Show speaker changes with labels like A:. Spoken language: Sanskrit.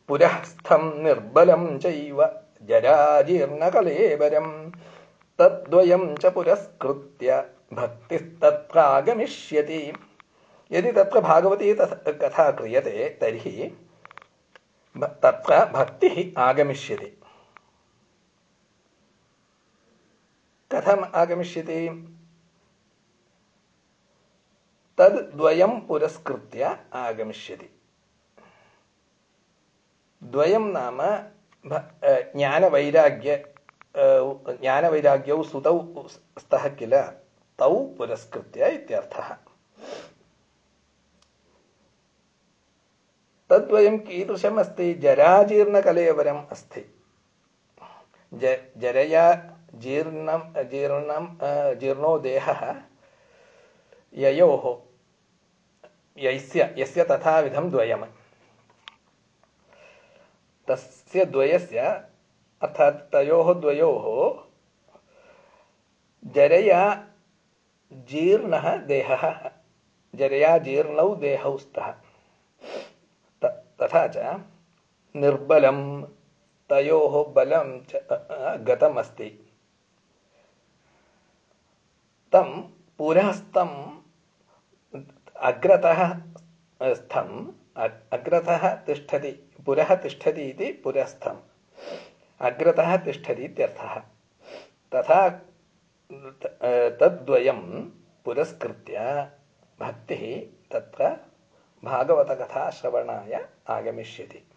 A: पुरःस्थं निर्बलं चैव जराजीर्णकलेवरं तद्द्वयं च पुरस्कृत्य भक्तिस्तत्रागमिष्यति। यदि तत्र भागवती कथा क्रियते तर्हि तत्र भक्तिः आगमिष्यति। कथम् आगमिष्यति? तद्द्वयं पुरस्कृत्य आगमिष्यति। द्वयं नाम ज्ञानवैराग्यौ सुतौ स्तः किल, तौ पुरस्कृत्य इत्यर्थः। तद्वयं कीदृशम् अस्ति? जराजीर्णकलेवरम् अस्ति। जरया जीर्णो देहः यस्य तथाविधं द्वयम्। तस्य द्वयस्य अर्थात् तयोः द्वयोः जरया जीर्णः देहः, जरया जीर्णौ देहौ स्तः। तथा च निर्बलं, तयोः बलं च गतमस्ति। तं पुरःस्थं, अग्रतः स्थं, अग्रतः तिष्ठति, पुरः तिष्ठति इति पुरःस्थम्, अग्रतः तिष्ठति इत्यर्थः। तथा तद्द्वयं पुरस्कृत्य भक्तिः तत्र भागवतकथा श्रवणाय आगमिष्यति।